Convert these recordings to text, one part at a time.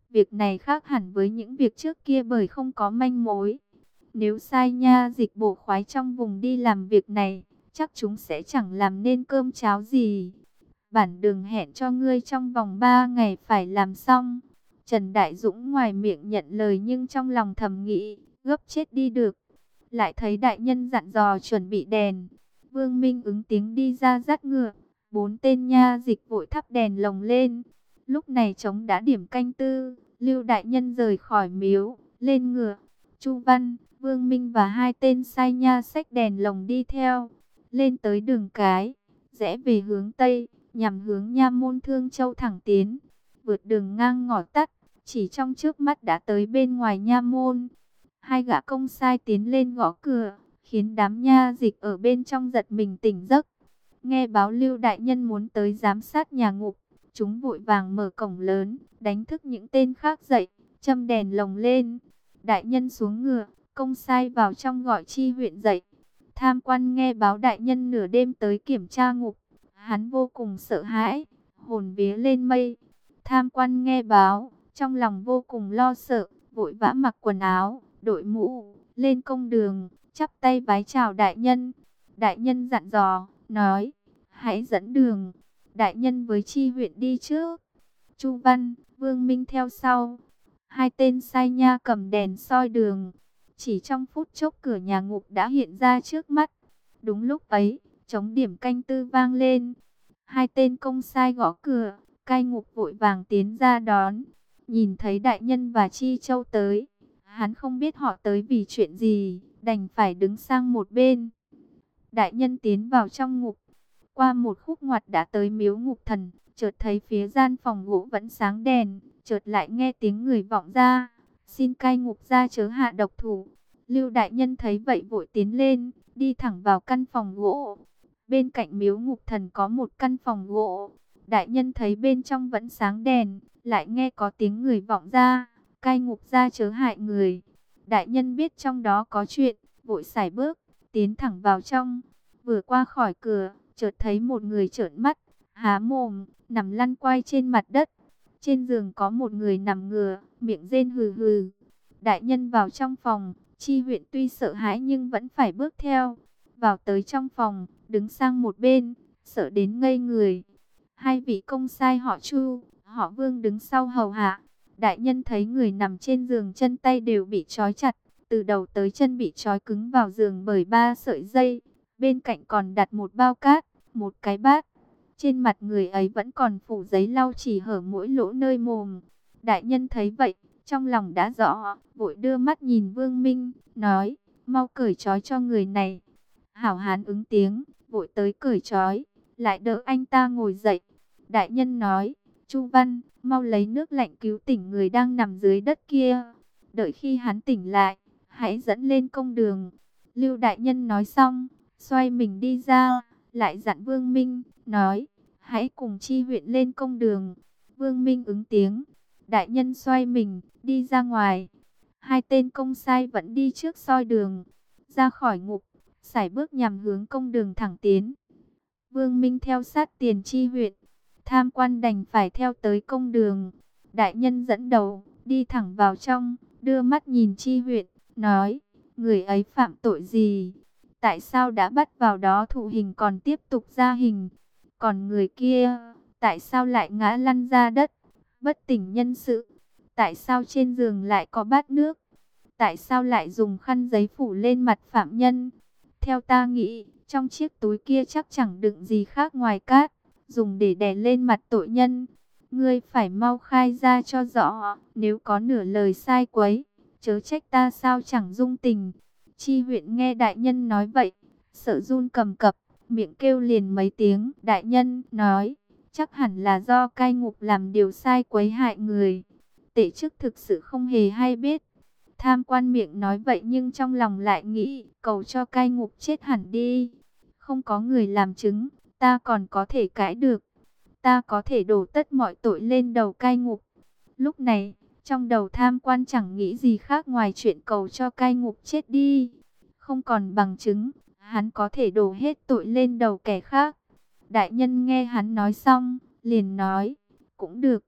Việc này khác hẳn với những việc trước kia bởi không có manh mối. Nếu sai nha dịch bổ khoái trong vùng đi làm việc này, chắc chúng sẽ chẳng làm nên cơm cháo gì. Bản đường hẹn cho ngươi trong vòng 3 ngày phải làm xong. Trần Đại Dũng ngoài miệng nhận lời nhưng trong lòng thầm nghĩ, gấp chết đi được. Lại thấy đại nhân dặn dò chuẩn bị đèn. Vương Minh ứng tiếng đi ra dắt ngựa. 4 tên nha dịch vội thắp đèn lồng lên. Lúc này trống đã điểm canh tư. Lưu đại nhân rời khỏi miếu, lên ngựa. Chu Văn, Vương Minh và 2 tên sai nha xách đèn lồng đi theo. Lên tới đường cái, rẽ về hướng Tây, nhằm hướng nha môn Thương Châu thẳng tiến. Vượt đường ngang ngõ tắt, chỉ trong trước mắt đã tới bên ngoài nha môn. 2 gã công sai tiến lên gõ cửa, khiến đám nha dịch ở bên trong giật mình tỉnh giấc. Nghe báo Lưu đại nhân muốn tới giám sát nhà ngục, chúng vội vàng mở cổng lớn, đánh thức những tên khác dậy, châm đèn lồng lên. Đại nhân xuống ngựa, công sai vào trong gọi Chi huyện dậy. Tham quan nghe báo đại nhân nửa đêm tới kiểm tra ngục, hắn vô cùng sợ hãi, hồn vía lên mây. Tham quan nghe báo, trong lòng vô cùng lo sợ, vội vã mặc quần áo, đội mũ, lên công đường, chắp tay vái chào đại nhân. Đại nhân dặn dò, nói, hãy dẫn đường. Đại nhân với Chi huyện đi trước, Chu Văn, Vương Minh theo sau. 2 tên sai nha cầm đèn soi đường. Chỉ trong phút chốc cửa nhà ngục đã hiện ra trước mắt. Đúng lúc ấy, trống điểm canh tư vang lên. 2 tên công sai gõ cửa, cai ngục vội vàng tiến ra đón. Nhìn thấy đại nhân và Chi Châu tới, hắn không biết họ tới vì chuyện gì, đành phải đứng sang một bên. Đại nhân tiến vào trong ngục, qua một khúc ngoặt đã tới miếu ngục thần, chợt thấy phía gian phòng gỗ vẫn sáng đèn, chợt lại nghe tiếng người vọng ra, xin cai ngục ra chớ hạ độc thủ. Lưu đại nhân thấy vậy vội tiến lên, đi thẳng vào căn phòng gỗ. Bên cạnh miếu ngục thần có một căn phòng gỗ. Đại nhân thấy bên trong vẫn sáng đèn, lại nghe có tiếng người vọng ra, cai ngục ra chớ hại người. Đại nhân biết trong đó có chuyện, vội sải bước, tiến thẳng vào trong. Vừa qua khỏi cửa, chợt thấy một người trợn mắt, há mồm, nằm lăn quay trên mặt đất. Trên giường có một người nằm ngửa, miệng rên hừ hừ. Đại nhân vào trong phòng, Chi huyện tuy sợ hãi nhưng vẫn phải bước theo. Vào tới trong phòng, đứng sang một bên, sợ đến ngây người. 2 vị công sai họ Chu, họ Vương đứng sau hầu hạ. Đại nhân thấy người nằm trên giường chân tay đều bị trói chặt, từ đầu tới chân bị trói cứng vào giường bởi 3 sợi dây. Bên cạnh còn đặt một bao cát, một cái bát. Trên mặt người ấy vẫn còn phủ giấy lau chỉ hở mỗi lỗ nơi mồm. Đại nhân thấy vậy, trong lòng đã rõ, vội đưa mắt nhìn Vương Minh, nói, mau cởi trói cho người này. Hảo hán ứng tiếng, vội tới cởi trói, lại đỡ anh ta ngồi dậy. Đại nhân nói, Chu Văn, mau lấy nước lạnh cứu tỉnh người đang nằm dưới đất kia. Đợi khi hắn tỉnh lại, hãy dẫn lên công đường. Lưu đại nhân nói xong, xoay mình đi ra, lại dặn Vương Minh, nói, hãy cùng Chi huyện lên công đường. Vương Minh ứng tiếng, đại nhân xoay mình, đi ra ngoài. 2 tên công sai vẫn đi trước soi đường, ra khỏi ngục, sải bước nhằm hướng công đường thẳng tiến. Vương Minh theo sát tiền Chi huyện, tham quan đành phải theo tới công đường. Đại nhân dẫn đầu, đi thẳng vào trong, đưa mắt nhìn Chi huyện, nói, người ấy phạm tội gì? Tại sao đã bắt vào đó thụ hình còn tiếp tục ra hình? Còn người kia, tại sao lại ngã lăn ra đất, bất tỉnh nhân sự? Tại sao trên giường lại có bát nước? Tại sao lại dùng khăn giấy phủ lên mặt phạm nhân? Theo ta nghĩ, trong chiếc túi kia chắc chẳng đựng gì khác ngoài cát, dùng để đè lên mặt tội nhân. Ngươi phải mau khai ra cho rõ, nếu có nửa lời sai quấy, chớ trách ta sao chẳng dung tình. Chi huyện nghe đại nhân nói vậy, sợ run cầm cập, miệng kêu liền mấy tiếng. Đại nhân nói, chắc hẳn là do cai ngục làm điều sai quấy hại người. Tể chức thực sự không hề hay biết. Tham quan miệng nói vậy nhưng trong lòng lại nghĩ, cầu cho cai ngục chết hẳn đi. Không có người làm chứng, ta còn có thể cãi được. Ta có thể đổ tất mọi tội lên đầu cai ngục. Lúc này, trong đầu tham quan chẳng nghĩ gì khác ngoài chuyện cầu cho cai ngục chết đi. Không còn bằng chứng, hắn có thể đổ hết tội lên đầu kẻ khác. Đại nhân nghe hắn nói xong, liền nói, cũng được.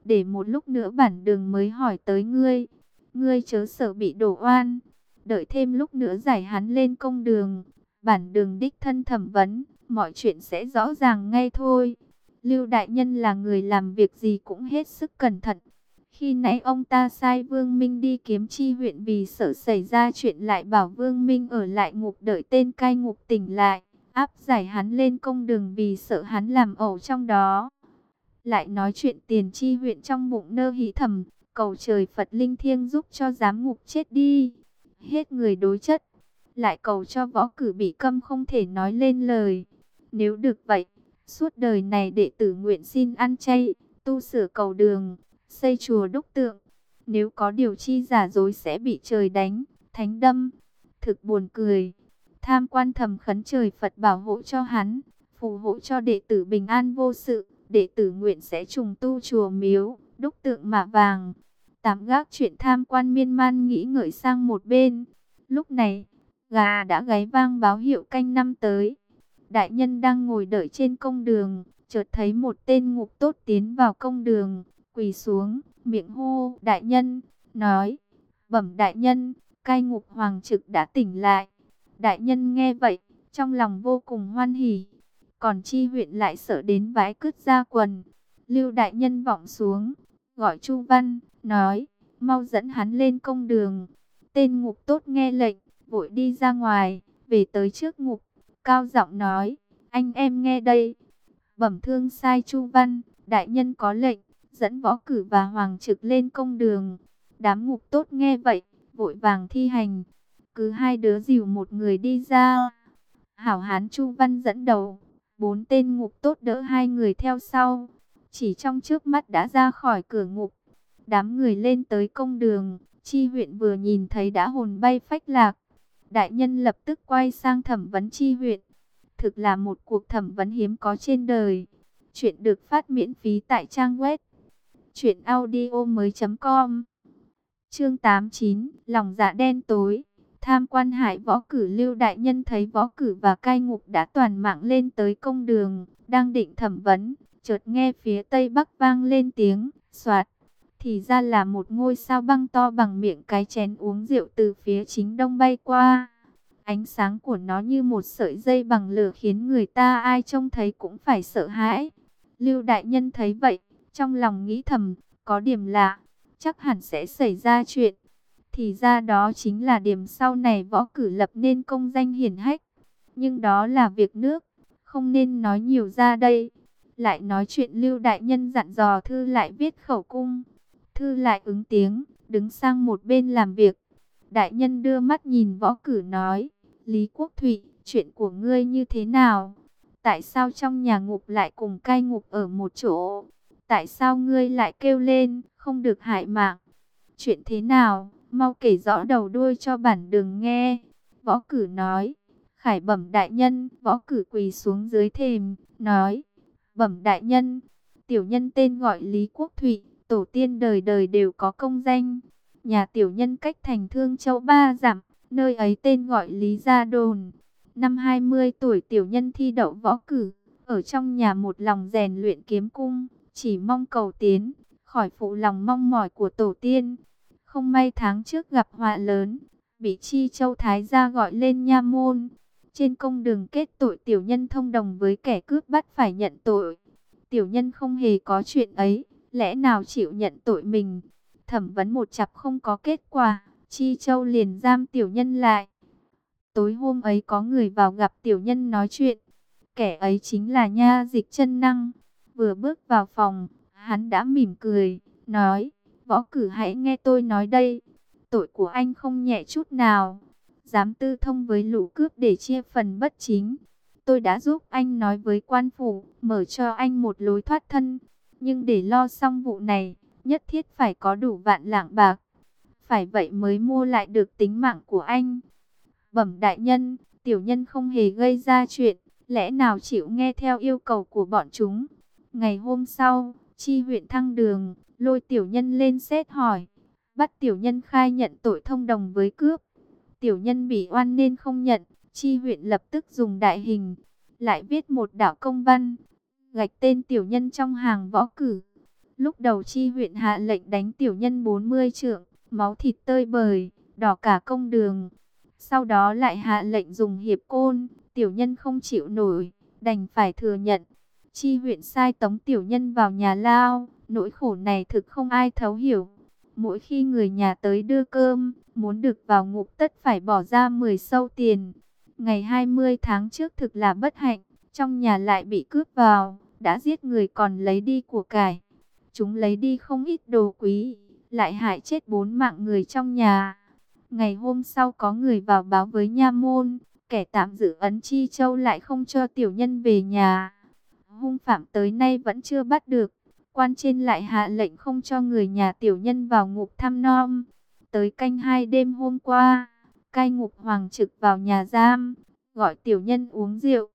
để một lúc nữa bản đường mới hỏi tới ngươi. Ngươi chớ sợ bị đổ oan, đợi thêm lúc nữa giải hắn lên công đường, bản đường đích thân thẩm vấn, mọi chuyện sẽ rõ ràng ngay thôi. Lưu đại nhân là người làm việc gì cũng hết sức cẩn thận. Khi nãy ông ta sai Vương Minh đi kiếm Chi huyện vì sợ xảy ra chuyện, lại bảo Vương Minh ở lại ngục đợi tên cai ngục tỉnh lại, áp giải hắn lên công đường vì sợ hắn làm ẩu trong đó. Lại nói chuyện tiền Chi huyện trong bụng nơ hí thầm, cầu trời Phật linh thiêng giúp cho giám ngục chết đi. Hết người đối chất, lại cầu cho Võ Cử bị câm không thể nói lên lời. Nếu được vậy, suốt đời này đệ tử nguyện xin ăn chay, tu sửa cầu đường, xây chùa đúc tượng. Nếu có điều chi giả dối sẽ bị trời đánh, thánh đâm. Thực buồn cười. Tham quan thầm khấn trời Phật bảo hộ cho hắn, phù hộ cho đệ tử bình an vô sự. Đệ tử nguyện sẽ trùng tu chùa miếu, đúc tượng mạ vàng. Tạm gác chuyện tham quan miên man nghĩ ngợi sang một bên. Lúc này, gà đã gáy vang báo hiệu canh năm tới. Đại nhân đang ngồi đợi trên công đường, chợt thấy một tên ngục tốt tiến vào công đường, quỳ xuống, miệng hô đại nhân, nói: bẩm đại nhân, cai ngục Hoàng Trực đã tỉnh lại. Đại nhân nghe vậy, trong lòng vô cùng hoan hỉ, còn Chi huyện lại sợ đến vái cứt ra quần. Lưu đại nhân vọng xuống, gọi Chu Văn, nói: mau dẫn hắn lên công đường. Tên ngục tốt nghe lệnh, vội đi ra ngoài, về tới trước ngục, cao giọng nói: anh em nghe đây. Bẩm thương sai Chu Văn, đại nhân có lệnh, dẫn Võ Cử và Hoàng Trực lên công đường. Đám ngục tốt nghe vậy, vội vàng thi hành. Cứ hai đứa dìu một người đi ra. Hảo hán Chu Văn dẫn đầu, 4 tên ngục tốt đỡ hai người theo sau. Chỉ trong trước mắt đã ra khỏi cửa ngục. Đám người lên tới công đường, Chi huyện vừa nhìn thấy đã hồn bay phách lạc. Đại nhân lập tức quay sang thẩm vấn Chi huyện. Thực là một cuộc thẩm vấn hiếm có trên đời. Chuyện được phát miễn phí tại trang web truyệnaudiomoi.com. Chương 89, lòng dạ đen tối. Tham quan hại Võ Cử. Lưu đại nhân thấy Võ Cử và cai ngục đã toàn mạng lên tới công đường, đang định thẩm vấn, chợt nghe phía tây bắc vang lên tiếng xoạt. Thì ra là một ngôi sao băng to bằng miệng cái chén uống rượu từ phía chính đông bay qua. Ánh sáng của nó như một sợi dây bằng lửa khiến người ta ai trông thấy cũng phải sợ hãi. Lưu đại nhân thấy vậy, trong lòng nghĩ thầm, có điểm lạ, chắc hẳn sẽ xảy ra chuyện. Thì ra đó chính là điểm sau này Võ Cử lập nên công danh hiển hách. Nhưng đó là việc nước, không nên nói nhiều ra đây. Lại nói chuyện Lưu đại nhân dặn dò Thư lại viết khẩu cung. Thư lại ứng tiếng, đứng sang một bên làm việc. Đại nhân đưa mắt nhìn Võ Cử nói: Lý Quốc Thụy, chuyện của ngươi như thế nào? Tại sao trong nhà ngục lại cùng cai ngục ở một chỗ? Tại sao ngươi lại kêu lên, không được hại mạng? Chuyện thế nào? Mau kể rõ đầu đuôi cho bản đường nghe. Võ Cử nói: khải bẩm đại nhân. Võ Cử quỳ xuống dưới thềm, nói: bẩm đại nhân, tiểu nhân tên gọi Lý Quốc Thụy, tổ tiên đời đời đều có công danh. Nhà tiểu nhân cách thành Thương Châu 3 dặm, nơi ấy tên gọi Lý Gia Đồn. Năm 20 tuổi tiểu nhân thi đậu Võ Cử, ở trong nhà một lòng rèn luyện kiếm cung, chỉ mong cầu tiến, khỏi phụ lòng mong mỏi của tổ tiên. Không may tháng trước gặp họa lớn, bị Chi Châu Thái gia gọi lên nha môn. Trên công đường kết tội, tiểu nhân thông đồng với kẻ cướp bắt phải nhận tội. Tiểu nhân không hề có chuyện ấy, lẽ nào chịu nhận tội mình? Thẩm vấn một chặp không có kết quả, Chi Châu liền giam tiểu nhân lại. Tối hôm ấy có người vào gặp tiểu nhân nói chuyện. Kẻ ấy chính là Nha Dịch Chân Năng. Vừa bước vào phòng, hắn đã mỉm cười, nói: Võ Cử hãy nghe tôi nói đây. Tội của anh không nhẹ chút nào. Dám tư thông với lũ cướp để chia phần bất chính. Tôi đã giúp anh nói với quan phủ, mở cho anh một lối thoát thân. Nhưng để lo xong vụ này, nhất thiết phải có đủ vạn lạng bạc. Phải vậy mới mua lại được tính mạng của anh. Bẩm đại nhân, tiểu nhân không hề gây ra chuyện, lẽ nào chịu nghe theo yêu cầu của bọn chúng? Ngày hôm sau, Chi huyện thăng đường, lôi tiểu nhân lên xét hỏi, bắt tiểu nhân khai nhận tội thông đồng với cướp. Tiểu nhân bị oan nên không nhận. Chi huyện lập tức dùng đại hình, lại viết một đạo công văn, gạch tên tiểu nhân trong hàng Võ Cử. Lúc đầu Chi huyện hạ lệnh đánh tiểu nhân 40 trượng, máu thịt tơi bời, đỏ cả công đường. Sau đó lại hạ lệnh dùng hiệp côn, tiểu nhân không chịu nổi, đành phải thừa nhận. Chi huyện sai tống tiểu nhân vào nhà lao, nỗi khổ này thực không ai thấu hiểu. Mỗi khi người nhà tới đưa cơm, muốn được vào ngục tất phải bỏ ra 10 sâu tiền. Ngày 20 tháng trước thực là bất hạnh, trong nhà lại bị cướp vào, đã giết người còn lấy đi của cải. Chúng lấy đi không ít đồ quý, lại hại chết 4 mạng người trong nhà. Ngày hôm sau có người vào báo với nha môn, kẻ tạm giữ Ấn Chi Châu lại không cho tiểu nhân về nhà. Hung phạm tới nay vẫn chưa bắt được, quan trên lại hạ lệnh không cho người nhà tiểu nhân vào ngục thăm nom. Tới canh 2 đêm hôm qua, cai ngục Hoàng Trực vào nhà giam, gọi tiểu nhân uống rượu.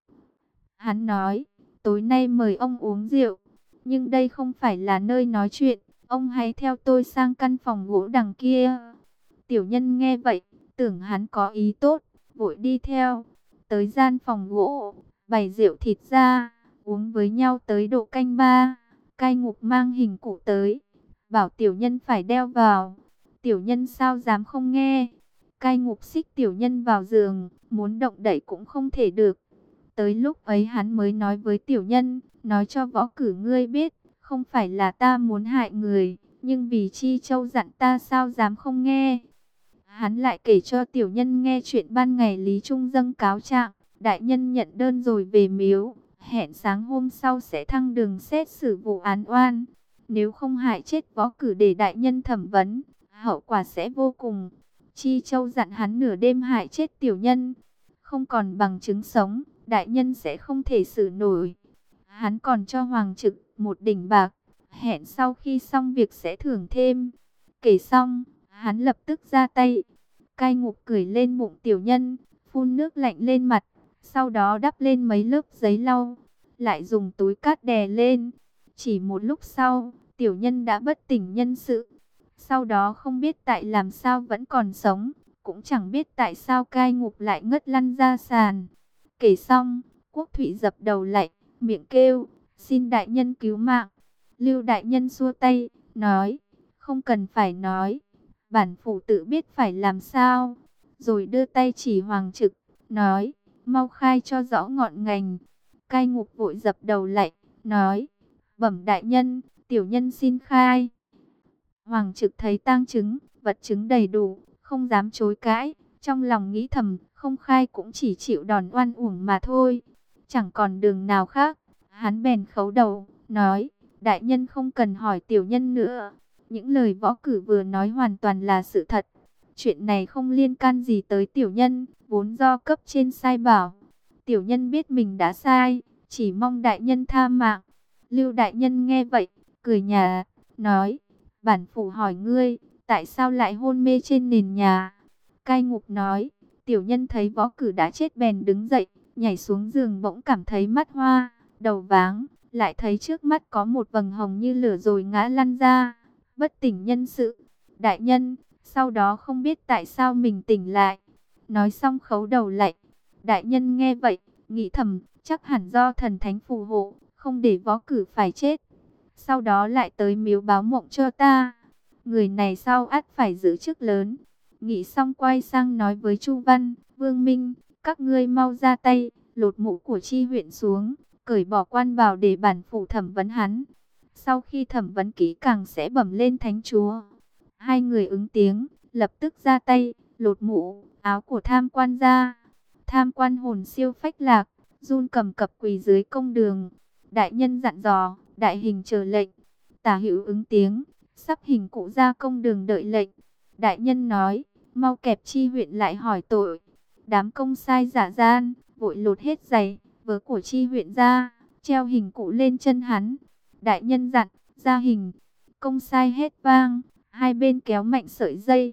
Hắn nói, tối nay mời ông uống rượu, nhưng đây không phải là nơi nói chuyện, ông hãy theo tôi sang căn phòng gỗ đằng kia. Tiểu nhân nghe vậy, tưởng hắn có ý tốt, vội đi theo. Tới gian phòng gỗ, bày rượu thịt ra, uống với nhau tới độ canh 3. Cai ngục mang hình cụ tới, bảo tiểu nhân phải đeo vào. Tiểu nhân sao dám không nghe. Cai ngục xích tiểu nhân vào giường, muốn động đậy cũng không thể được. Tới lúc ấy hắn mới nói với tiểu nhân, nói cho Võ Cử ngươi biết, không phải là ta muốn hại người, nhưng vì Chi Châu dặn ta sao dám không nghe. Hắn lại kể cho tiểu nhân nghe chuyện ban ngày Lý Trung dâng cáo trạng, đại nhân nhận đơn rồi về miếu, hẹn sáng hôm sau sẽ thăng đường xét xử vụ án oan. Nếu không hại chết Võ Cử để đại nhân thẩm vấn, hậu quả sẽ vô cùng. Chi Châu dặn hắn nửa đêm hại chết tiểu nhân, không còn bằng chứng sống, đại nhân sẽ không thể xử nổi. Hắn còn cho Hoàng Trực 1 đỉnh bạc, hẹn sau khi xong việc sẽ thưởng thêm. Kể xong, hắn lập tức ra tay. Cai ngục cười lên bụng tiểu nhân, phun nước lạnh lên mặt, sau đó đắp lên mấy lớp giấy lau, lại dùng túi cát đè lên. Chỉ một lúc sau, tiểu nhân đã bất tỉnh nhân sự. Sau đó không biết tại làm sao vẫn còn sống, cũng chẳng biết tại sao cai ngục lại ngất lăn ra sàn. Kể xong, Quốc Thụy dập đầu lạy, miệng kêu, xin đại nhân cứu mạng. Lưu đại nhân xua tay, nói, không cần phải nói, bản phủ tự biết phải làm sao. Rồi đưa tay chỉ Hoàng Trực, nói, mau khai cho rõ ngọn ngành. Cai ngục vội dập đầu lạy, nói, bẩm đại nhân, tiểu nhân xin khai. Hoàng Trực thấy tang chứng, vật chứng đầy đủ, không dám chối cãi, trong lòng nghĩ thầm, không khai cũng chỉ chịu đòn oan uổng mà thôi, chẳng còn đường nào khác. Hắn bèn khấu đầu, nói, đại nhân không cần hỏi tiểu nhân nữa, những lời Võ Cử vừa nói hoàn toàn là sự thật. Chuyện này không liên can gì tới tiểu nhân, vốn do cấp trên sai bảo. Tiểu nhân biết mình đã sai, chỉ mong đại nhân tha mạng. Lưu đại nhân nghe vậy, cười nhạt, nói, bản phủ hỏi ngươi, tại sao lại hôn mê trên nền nhà? Cai ngục nói, tiểu nhân thấy Võ Cử đã chết bèn đứng dậy, nhảy xuống giường bỗng cảm thấy mắt hoa, đầu váng, lại thấy trước mắt có một vầng hồng như lửa rồi ngã lăn ra, bất tỉnh nhân sự. Đại nhân, sau đó không biết tại sao mình tỉnh lại. Nói xong khấu đầu lạy. Đại nhân nghe vậy, nghĩ thầm, chắc hẳn do thần thánh phù hộ, không để Võ Cử phải chết. Sau đó lại tới miếu báo mộng cho ta. Người này sau ắt phải giữ chức lớn. Nghĩ xong quay sang nói với Chu Văn, Vương Minh, các ngươi mau ra tay, lột mũ của Chi huyện xuống, cởi bỏ quan bào để bản phủ thẩm vấn hắn. Sau khi thẩm vấn kỹ càng sẽ bẩm lên thánh chúa. Hai người ứng tiếng, lập tức ra tay, lột mũ, áo của tham quan ra. Tham quan hồn siêu phách lạc, run cầm cập quỳ dưới công đường. Đại nhân dặn dò, đại hình chờ lệnh. Tả Hữu ứng tiếng, sắp hình cụ ra công đường đợi lệnh. Đại nhân nói, mau kẹp Chi huyện lại hỏi tội. Đám công sai giả gian, vội lột hết giày, vớ của Chi huyện ra, treo hình cụ lên chân hắn. Đại nhân dặn, ra hình. Công sai hết vang, hai bên kéo mạnh sợi dây.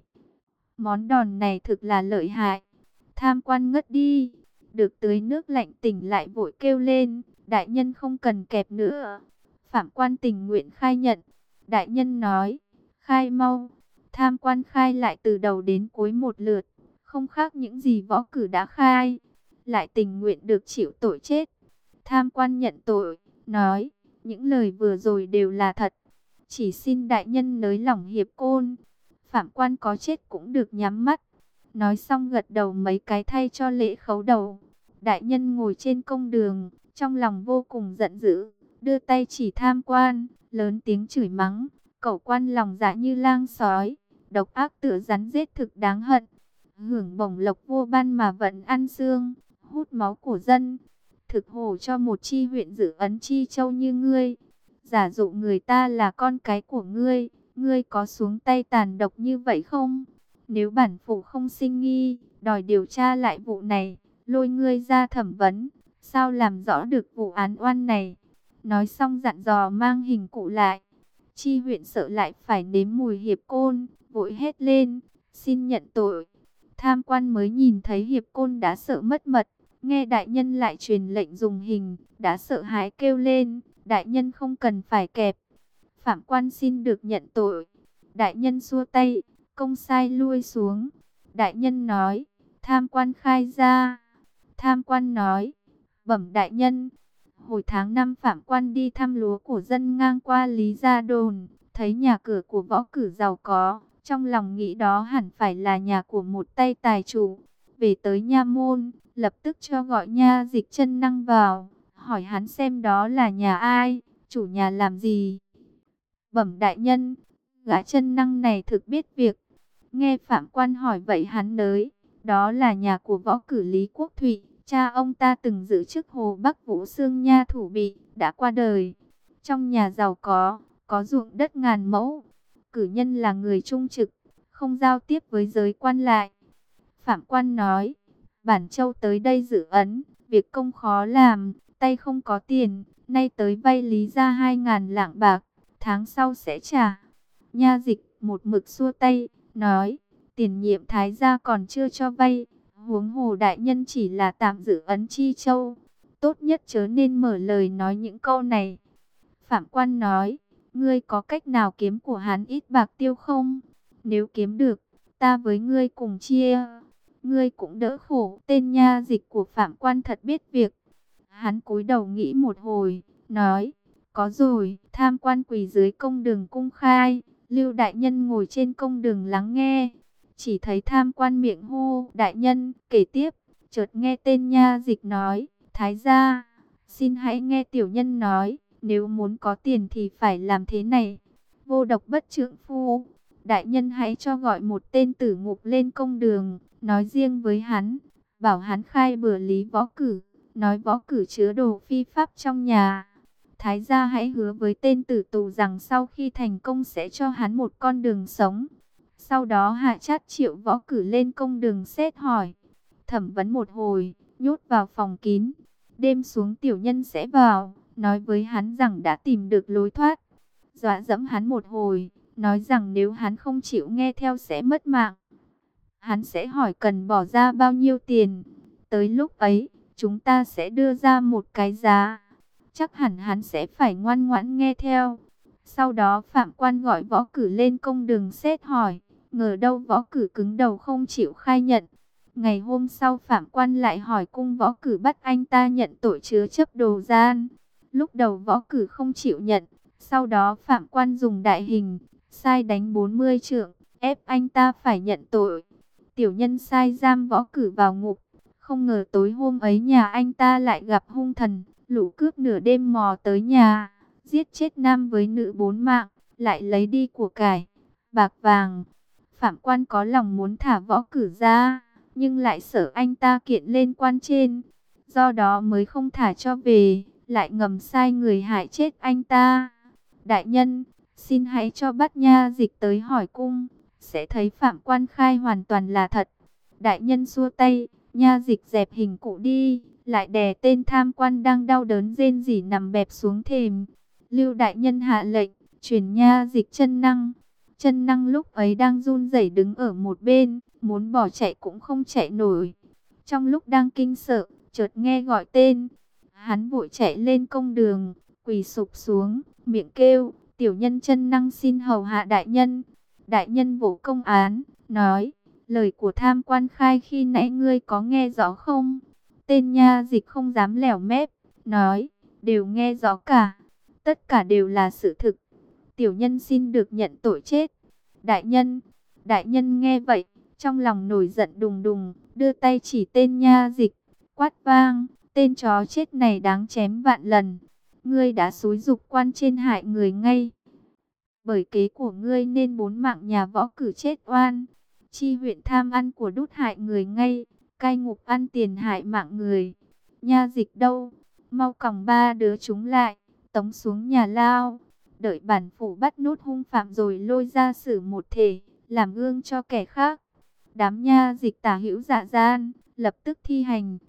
Món đòn này thực là lợi hại. Tham quan ngất đi, được tưới nước lạnh tỉnh lại vội kêu lên, đại nhân không cần kẹp nữa. Phạm quan tình nguyện khai nhận. Đại nhân nói, khai mau. Tham quan khai lại từ đầu đến cuối một lượt, không khác những gì Võ Cử đã khai, lại tình nguyện được chịu tội chết. Tham quan nhận tội, nói, những lời vừa rồi đều là thật. chỉ xin đại nhân nới lỏng hiệp côn. Phạm quan có chết cũng được nhắm mắt. Nói xong gật đầu mấy cái thay cho lễ khấu đầu. Đại nhân ngồi trên công đường, trong lòng vô cùng giận dữ, đưa tay chỉ Tham Quan, lớn tiếng chửi mắng. Cẩu quan lòng dạ như lang sói, độc ác tựa rắn rết thực đáng hận. Hưởng bổng lộc vô ban mà vẫn ăn xương, hút máu của dân. Thực hổ cho một chi huyện giữ ấn chi châu như ngươi. Giả dụ người ta là con cái của ngươi, ngươi có xuống tay tàn độc như vậy không? Nếu bản phủ không sinh nghi, đòi điều tra lại vụ này, lôi ngươi ra thẩm vấn, sao làm rõ được vụ án oan này? Nói xong dặn dò mang hình cụ lại. Chi huyện sợ lại phải nếm mùi hiệp côn, vội hét lên, xin nhận tội. Tham Quan mới nhìn thấy hiệp côn đã sợ mất mật, nghe đại nhân lại truyền lệnh dùng hình, đã sợ hãi kêu lên, đại nhân không cần phải kẹp. Phạm quan xin được nhận tội. Đại nhân xua tay, công sai lui xuống. Đại nhân nói, Tham Quan khai ra. Tham Quan nói, bẩm đại nhân, hồi tháng 5 Phạm Quan đi thăm lúa của dân ngang qua Lý Gia Đồn, thấy nhà cửa của võ cử giàu có, trong lòng nghĩ đó hẳn phải là nhà của một tay tài chủ. Về tới nha môn, lập tức cho gọi nha dịch Chân Năng vào, hỏi hắn xem đó là nhà ai, chủ nhà làm gì. Bẩm đại nhân, gã Chân Năng này thực biết việc. Nghe Phạm Quan hỏi vậy hắn nới, đó là nhà của võ cử Lý Quốc Thụy. Cha ông ta từng giữ chức Hồ Bắc Vũ Xương nha thủ bị, đã qua đời. Trong nhà giàu có ruộng đất ngàn mẫu. Cử nhân là người trung trực, không giao tiếp với giới quan lại. Phạm Quan nói, Bản Châu tới đây dự ấn, việc công khó làm, tay không có tiền, nay tới vay Lý ra 2.000 lạng bạc, tháng sau sẽ trả. Nha dịch một mực xua tay, nói, tiền nhiệm thái gia còn chưa cho vay, huống hồ đại nhân chỉ là tạm giữ ấn Chi Châu, tốt nhất chớ nên mở lời nói những câu này. Phạm Quan nói, ngươi có cách nào kiếm của hắn ít bạc tiêu không? Nếu kiếm được, ta với ngươi cùng chia, ngươi cũng đỡ khổ. Tên nha dịch của Phạm Quan thật biết việc. Hắn cúi đầu nghĩ một hồi, nói, có rồi. Tham Quan quỳ dưới công đường cung khai, Lưu đại nhân ngồi trên công đường lắng nghe. Chỉ thấy Tham Quan miệng hô, đại nhân, kể tiếp, chợt nghe tên nha dịch nói, thái gia, xin hãy nghe tiểu nhân nói, nếu muốn có tiền thì phải làm thế này, vô độc bất trượng phu. Đại nhân hãy cho gọi một tên tử ngục lên công đường, nói riêng với hắn, bảo hắn khai bừa Lý võ cử, nói võ cử chứa đồ phi pháp trong nhà. Thái gia hãy hứa với tên tử tù rằng sau khi thành công sẽ cho hắn một con đường sống. Sau đó hạ chát triệu võ cử lên công đường xét hỏi, thẩm vấn một hồi, nhốt vào phòng kín. Đêm xuống tiểu nhân sẽ vào, nói với hắn rằng đã tìm được lối thoát. Dọa dẫm hắn một hồi, nói rằng nếu hắn không chịu nghe theo sẽ mất mạng. Hắn sẽ hỏi cần bỏ ra bao nhiêu tiền. Tới lúc ấy, chúng ta sẽ đưa ra một cái giá. Chắc hẳn hắn sẽ phải ngoan ngoãn nghe theo. Sau đó Phạm Quan gọi võ cử lên công đường xét hỏi. Ngờ đâu võ cử cứng đầu không chịu khai nhận. Ngày hôm sau Phạm Quan lại hỏi cung võ cử bắt anh ta nhận tội chứa chấp đồ gian. Lúc đầu võ cử không chịu nhận. Sau đó Phạm Quan dùng đại hình, sai đánh 40 trượng, ép anh ta phải nhận tội. Tiểu nhân sai giam võ cử vào ngục. Không ngờ tối hôm ấy nhà anh ta lại gặp hung thần. Lũ cướp nửa đêm mò tới nhà, giết chết nam với nữ 4 mạng, lại lấy đi của cải, bạc vàng. Phạm Quan có lòng muốn thả võ cử ra, nhưng lại sợ anh ta kiện lên quan trên. Do đó mới không thả cho về, lại ngầm sai người hại chết anh ta. Đại nhân, xin hãy cho bắt nha dịch tới hỏi cung, sẽ thấy Phạm Quan khai hoàn toàn là thật. Đại nhân xua tay, nha dịch dẹp hình cụ đi, lại đè tên Tham Quan đang đau đớn rên rỉ nằm bẹp xuống thềm. Lưu đại nhân hạ lệnh, truyền nha dịch Chân Năng. Chân Năng lúc ấy đang run rẩy đứng ở một bên, muốn bỏ chạy cũng không chạy nổi. Trong lúc đang kinh sợ, chợt nghe gọi tên. Hắn vội chạy lên công đường, quỳ sụp xuống, miệng kêu, tiểu nhân Chân Năng xin hầu hạ đại nhân. Đại nhân vỗ công án, nói, lời của Tham Quan khai khi nãy ngươi có nghe rõ không? Tên nha dịch không dám lẻo mép, nói, đều nghe rõ cả, tất cả đều là sự thực. tiểu nhân xin được nhận tội chết. Đại nhân nghe vậy, trong lòng nổi giận đùng đùng, đưa tay chỉ tên nha dịch, quát vang, tên chó chết này đáng chém vạn lần. Ngươi đã xúi giục quan trên hại người ngay. Bởi kế của ngươi nên 4 mạng nhà võ cử chết oan. Chi huyện tham ăn của đút hại người ngay, cai ngục ăn tiền hại mạng người. Nha dịch đâu? Mau còng 3 đứa chúng lại, tống xuống nhà lao. Đợi bản phủ bắt nốt hung phạm rồi lôi ra xử một thể, làm gương cho kẻ khác. Đám nha dịch tả hữu dạ gian, lập tức thi hành.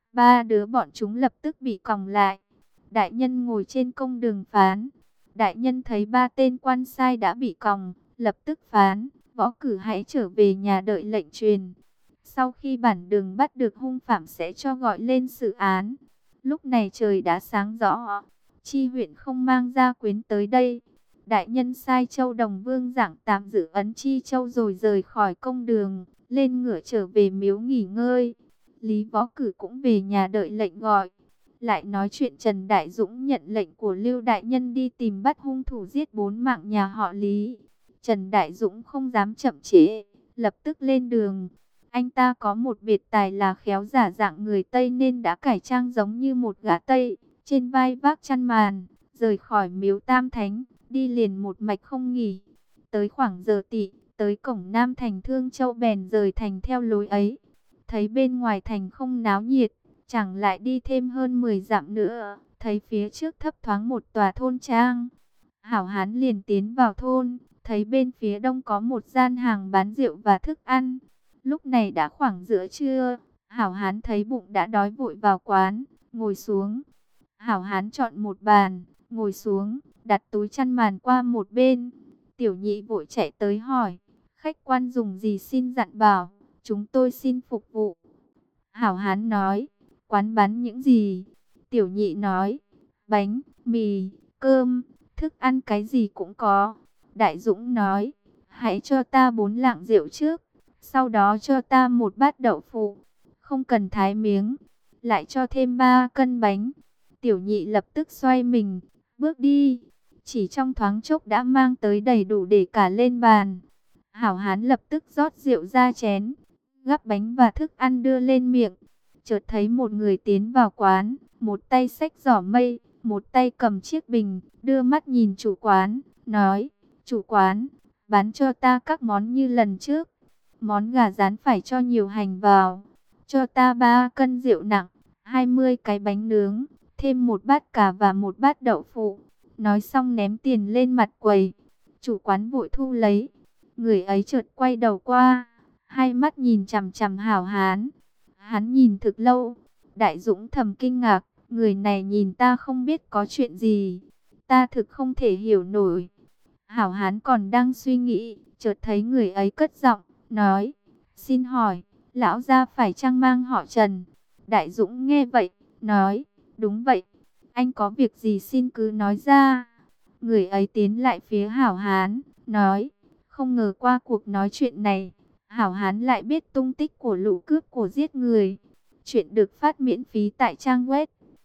3 đứa bọn chúng lập tức bị còng lại. Đại nhân ngồi trên công đường phán. Đại nhân thấy 3 tên quan sai đã bị còng, lập tức phán, võ cử hãy trở về nhà đợi lệnh truyền. Sau khi bản đường bắt được hung phạm sẽ cho gọi lên xử án. Lúc này trời đã sáng rõ. Chi huyện không mang gia quyến tới đây. Đại nhân sai Châu Đồng Vương giảng tạm giữ ấn Chi Châu rồi rời khỏi công đường, lên ngựa trở về miếu nghỉ ngơi. Lý Võ Cử cũng về nhà đợi lệnh gọi. Lại nói chuyện Trần Đại Dũng nhận lệnh của Lưu Đại Nhân đi tìm bắt hung thủ giết 4 mạng nhà họ Lý. Trần Đại Dũng không dám chậm trễ, lập tức lên đường. Anh ta có một biệt tài là khéo giả dạng người Tây nên đã cải trang giống như một gã Tây, trên vai vác chăn màn, rời khỏi miếu Tam Thánh, đi liền một mạch không nghỉ. Tới khoảng giờ tỵ, tới cổng Nam thành Thương Châu bèn rời thành theo lối ấy. Thấy bên ngoài thành không náo nhiệt, chẳng lại đi thêm hơn 10 dặm nữa, thấy phía trước thấp thoáng một tòa thôn trang. Hảo Hán liền tiến vào thôn, thấy bên phía đông có một gian hàng bán rượu và thức ăn. Lúc này đã khoảng giữa trưa, Hảo Hán thấy bụng đã đói vội vào quán, ngồi xuống. Hảo Hán chọn một bàn, ngồi xuống, đặt túi chăn màn qua một bên. Tiểu nhị vội chạy tới hỏi, khách quan dùng gì xin dặn bảo, chúng tôi xin phục vụ. Hảo Hán nói, quán bán những gì? Tiểu nhị nói, bánh, mì, cơm, thức ăn cái gì cũng có. Đại Dũng nói, hãy cho ta 4 lạng rượu trước, sau đó cho ta một bát đậu phụ, không cần thái miếng, lại cho thêm 3 cân bánh. Tiểu nhị lập tức xoay mình, bước đi, chỉ trong thoáng chốc đã mang tới đầy đủ để cả lên bàn. Hảo Hán lập tức rót rượu ra chén, gắp bánh và thức ăn đưa lên miệng. Chợt thấy một người tiến vào quán, một tay xách giỏ mây, một tay cầm chiếc bình, đưa mắt nhìn chủ quán, nói, chủ quán, bán cho ta các món như lần trước. Món gà rán phải cho nhiều hành vào, cho ta 3 cân rượu nặng, 20 cái bánh nướng, thêm một bát cà và một bát đậu phụ. Nói xong ném tiền lên mặt quầy, chủ quán vội thu lấy. Người ấy chợt quay đầu qua, hai mắt nhìn chằm chằm Hảo Hán. Hắn nhìn thực lâu, Đại Dũng thầm kinh ngạc, người này nhìn ta không biết có chuyện gì, ta thực không thể hiểu nổi. Hảo Hán còn đang suy nghĩ, chợt thấy người ấy cất giọng, nói, xin hỏi, lão gia phải chăng mang họ Trần? Đại Dũng nghe vậy, nói, đúng vậy, anh có việc gì xin cứ nói ra. Người ấy tiến lại phía Hảo Hán, nói, không ngờ qua cuộc nói chuyện này, Hảo Hán lại biết tung tích của lũ cướp của giết người. Chuyện được phát miễn phí tại trang web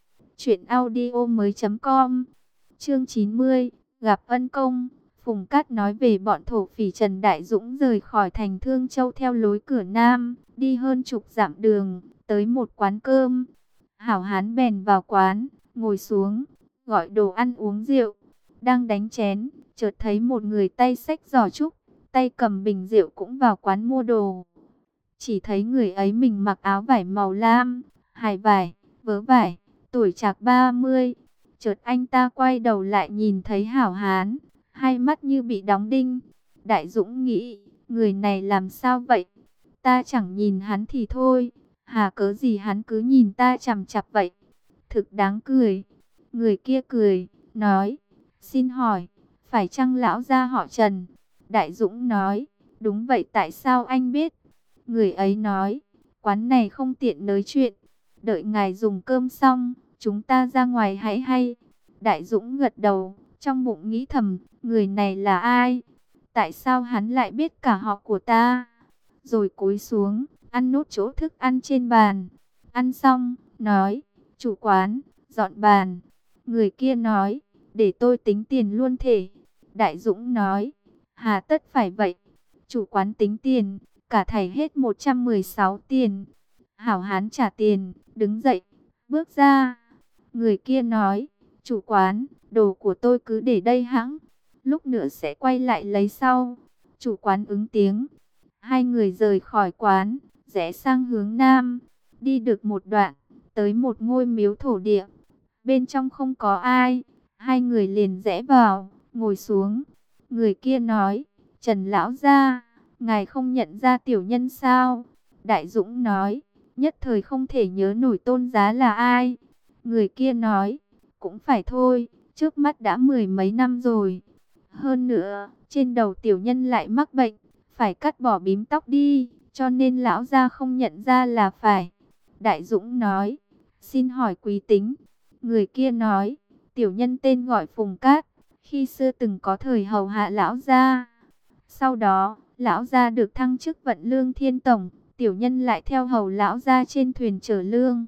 truyệnaudiomoi.com. Chương 90, gặp ân công. Phùng Cát nói về bọn thổ phỉ Trần Đại Dũng rời khỏi thành Thương Châu theo lối cửa Nam, đi hơn chục dặm đường, tới một quán cơm. Hảo Hán bèn vào quán, ngồi xuống, gọi đồ ăn uống rượu. Đang đánh chén, chợt thấy một người tay xách giỏ trúc, tay cầm bình rượu cũng vào quán mua đồ. Chỉ thấy người ấy mình mặc áo vải màu lam, hài vải, vớ vải, tuổi chạc 30. Chợt anh ta quay đầu lại nhìn thấy Hảo Hán, hai mắt như bị đóng đinh. Đại Dũng nghĩ, người này làm sao vậy? Ta chẳng nhìn hắn thì thôi, hà cớ gì hắn cứ nhìn ta chằm chằm vậy? Thực đáng cười. Người kia cười, nói, xin hỏi, phải chăng lão gia họ Trần? Đại Dũng nói, đúng vậy, tại sao anh biết? Người ấy nói, quán này không tiện nói chuyện, đợi ngài dùng cơm xong, chúng ta ra ngoài hãy hay. Đại Dũng gật đầu, trong bụng nghĩ thầm, người này là ai? Tại sao hắn lại biết cả họ của ta? Rồi cúi xuống, ăn nốt chỗ thức ăn trên bàn. Ăn xong, nói, chủ quán, dọn bàn. Người kia nói, để tôi tính tiền luôn thể. Đại Dũng nói, hà tất phải vậy. Chủ quán tính tiền, cả thảy hết 116 tiền. Hảo hán trả tiền, đứng dậy, bước ra. Người kia nói, chủ quán, đồ của tôi cứ để đây hẵng, lúc nữa sẽ quay lại lấy sau. Chủ quán ứng tiếng. Hai người rời khỏi quán, rẽ sang hướng nam. Đi được một đoạn, tới một ngôi miếu thổ địa. Bên trong không có ai, hai người liền rẽ vào, ngồi xuống. Người kia nói, Trần lão gia, ngài không nhận ra tiểu nhân sao? Đại Dũng nói, nhất thời không thể nhớ nổi tôn giá là ai. Người kia nói, cũng phải thôi, trước mắt đã mười mấy năm rồi. Hơn nữa, trên đầu tiểu nhân lại mắc bệnh, phải cắt bỏ bím tóc đi, cho nên lão gia không nhận ra là phải. Đại Dũng nói, xin hỏi quý tính. Người kia nói, tiểu nhân tên gọi Phùng Cát, khi xưa từng có thời hầu hạ lão gia. Sau đó, lão gia được thăng chức vận lương thiên tổng, tiểu nhân lại theo hầu lão gia trên thuyền chở lương.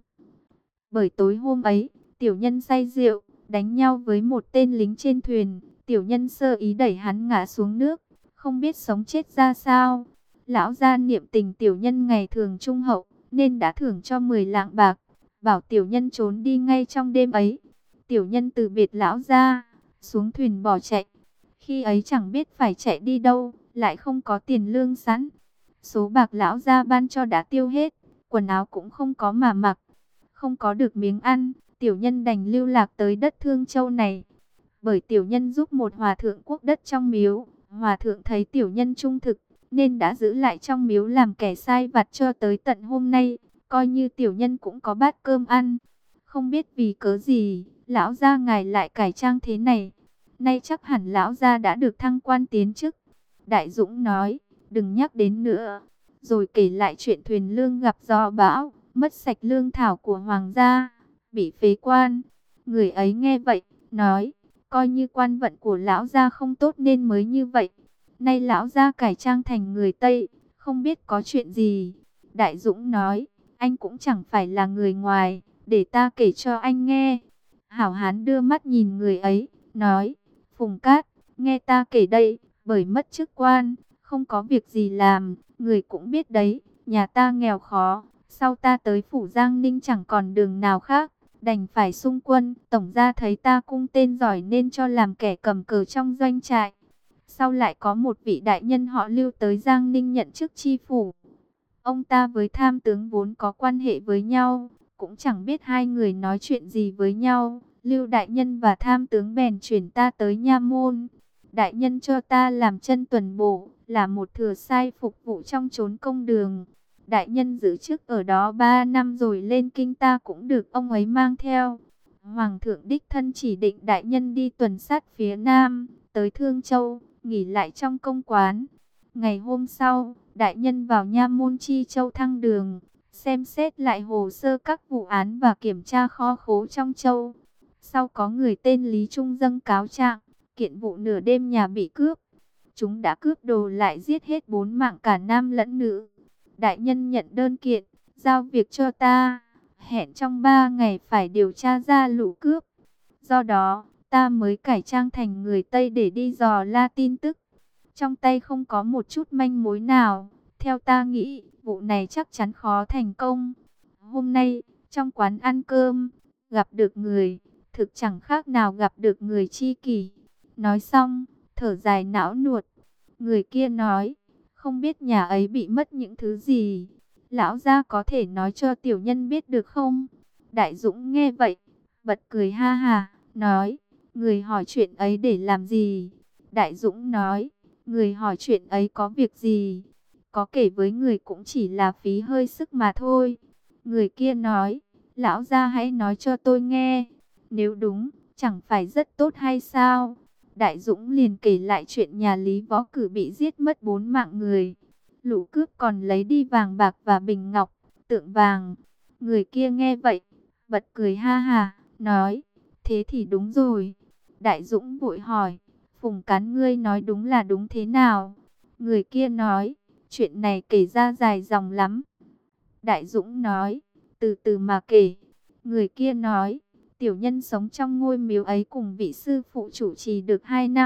Bởi tối hôm ấy, tiểu nhân say rượu, đánh nhau với một tên lính trên thuyền, tiểu nhân sơ ý đẩy hắn ngã xuống nước, không biết sống chết ra sao. Lão gia niệm tình tiểu nhân ngày thường trung hậu, nên đã thưởng cho 10 lạng bạc, bảo tiểu nhân trốn đi ngay trong đêm ấy. Tiểu nhân từ biệt lão gia, xuống thuyền bỏ chạy. Khi ấy chẳng biết phải chạy đi đâu, lại không có tiền lương sẵn. Số bạc lão gia ban cho đã tiêu hết, quần áo cũng không có mà mặc. Không có được miếng ăn, tiểu nhân đành lưu lạc tới đất Thương Châu này. Bởi tiểu nhân giúp một hòa thượng quốc đất trong miếu, hòa thượng thấy tiểu nhân trung thực, nên đã giữ lại trong miếu làm kẻ sai vặt cho tới tận hôm nay, coi như tiểu nhân cũng có bát cơm ăn. Không biết vì cớ gì, lão gia ngài lại cải trang thế này. Nay chắc hẳn lão gia đã được thăng quan tiến chức. Đại Dũng nói, đừng nhắc đến nữa. Rồi kể lại chuyện thuyền lương gặp gió bão, mất sạch lương thảo của hoàng gia, bị phế quan. Người ấy nghe vậy, nói, coi như quan vận của lão gia không tốt nên mới như vậy. Nay lão gia cải trang thành người Tây, không biết có chuyện gì. Đại Dũng nói, anh cũng chẳng phải là người ngoài, để ta kể cho anh nghe. Hảo hán đưa mắt nhìn người ấy, nói, Phùng Cát, nghe ta kể đây, bởi mất chức quan, không có việc gì làm, người cũng biết đấy, nhà ta nghèo khó, sau ta tới Phủ Giang Ninh chẳng còn đường nào khác, đành phải xung quân. Tổng gia thấy ta cung tên giỏi nên cho làm kẻ cầm cờ trong doanh trại. Sau lại có một vị đại nhân họ Lưu tới Giang Ninh nhận chức chi phủ. Ông ta với tham tướng vốn có quan hệ với nhau, cũng chẳng biết hai người nói chuyện gì với nhau. Lưu đại nhân và tham tướng bèn chuyển ta tới Nha Môn. Đại nhân cho ta làm chân tuần bộ, là một thừa sai phục vụ trong chốn công đường. Đại nhân giữ chức ở đó 3 năm rồi lên kinh ta cũng được ông ấy mang theo. Hoàng thượng đích thân chỉ định đại nhân đi tuần sát phía nam, tới Thương Châu, nghỉ lại trong công quán. Ngày hôm sau, đại nhân vào Nha Môn Chi Châu Thăng Đường, xem xét lại hồ sơ các vụ án và kiểm tra kho khố trong châu. Sau có người tên Lý Trung dâng cáo trạng, kiện vụ nửa đêm nhà bị cướp. Chúng đã cướp đồ lại giết hết 4 mạng cả nam lẫn nữ. Đại nhân nhận đơn kiện, giao việc cho ta, hẹn trong 3 ngày phải điều tra ra lũ cướp. Do đó, ta mới cải trang thành người Tây để đi dò la tin tức. Trong tay không có một chút manh mối nào. Theo ta nghĩ, vụ này chắc chắn khó thành công. Hôm nay, trong quán ăn cơm, gặp được người, thực chẳng khác nào gặp được người tri kỷ. Nói xong, thở dài não nuột. Người kia nói, không biết nhà ấy bị mất những thứ gì. Lão gia có thể nói cho tiểu nhân biết được không? Đại Dũng nghe vậy, bật cười ha ha, nói, người hỏi chuyện ấy để làm gì? Đại Dũng nói, người hỏi chuyện ấy có việc gì? Có kể với người cũng chỉ là phí hơi sức mà thôi. Người kia nói, lão gia hãy nói cho tôi nghe. Nếu đúng, chẳng phải rất tốt hay sao? Đại Dũng liền kể lại chuyện nhà Lý Võ Cử bị giết mất 4 mạng người. Lũ cướp còn lấy đi vàng bạc và bình ngọc, tượng vàng. Người kia nghe vậy, bật cười ha ha, nói, thế thì đúng rồi. Đại Dũng vội hỏi, Phùng Cán ngươi nói đúng là đúng thế nào? Người kia nói, chuyện này kể ra dài dòng lắm. Đại Dũng nói, từ từ mà kể. Người kia nói, tiểu nhân sống trong ngôi miếu ấy cùng vị sư phụ chủ trì được 2 năm.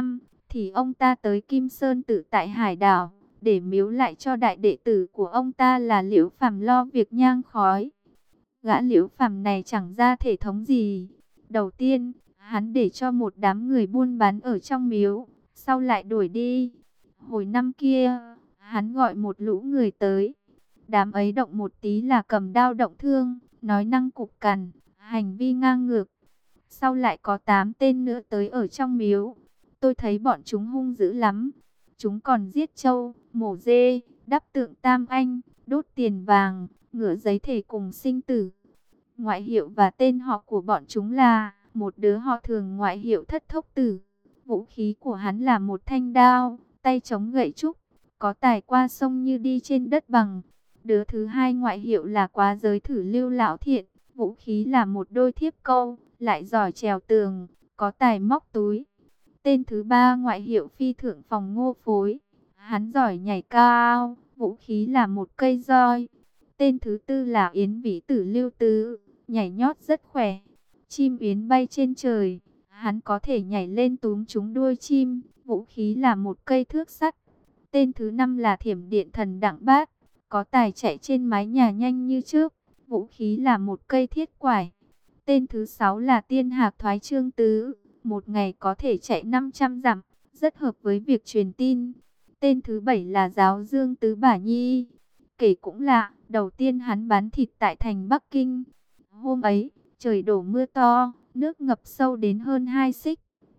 thì ông ta tới Kim Sơn Tự tại Hải đảo, để miếu lại cho đại đệ tử của ông ta là Liễu Phàm lo việc nhang khói. Gã Liễu Phàm này chẳng ra thể thống gì. Đầu tiên, hắn để cho một đám người buôn bán ở trong miếu, sau lại đuổi đi. Hồi năm kia, hắn gọi một lũ người tới. Đám ấy động một tí là cầm đao động thương, nói năng cục cằn, hành vi ngang ngược. Sau lại có 8 tên nữa tới ở trong miếu. Tôi thấy bọn chúng hung dữ lắm. Chúng còn giết trâu, mổ dê, đắp tượng Tam Anh, đốt tiền vàng, ngửa giấy thề cùng sinh tử. Ngoại hiệu và tên họ của bọn chúng là: một đứa họ thường ngoại hiệu Thất Thốc Tử. Vũ khí của hắn là một thanh đao, tay chống gậy trúc, có tài qua sông như đi trên đất bằng. Đứa thứ hai ngoại hiệu là Quá Giới Thử Lưu Lão Thiện. Vũ khí là một đôi thiếp câu, lại giỏi trèo tường, có tài móc túi. Tên thứ ba ngoại hiệu Phi Thượng Phòng Ngô Phối. Hắn giỏi nhảy cao, vũ khí là một cây roi. Tên thứ tư là Yến Vĩ Tử Lưu Tứ, nhảy nhót rất khỏe. Chim yến bay trên trời, hắn có thể nhảy lên túm trúng đuôi chim, vũ khí là một cây thước sắt. Tên thứ năm là Thiểm Điện Thần Đặng Bát, có tài chạy trên mái nhà nhanh như trước, vũ khí là một cây thiết quải. Tên thứ sáu là Tiên Hạc Thoái Trương Tứ, một ngày có thể chạy 500 dặm, rất hợp với việc truyền tin. Tên thứ bảy là Giáo Dương Tứ Bả Nhi. Kể cũng lạ, đầu tiên hắn bán thịt tại thành Bắc Kinh. Hôm ấy, trời đổ mưa to, nước ngập sâu đến hơn 2 xích.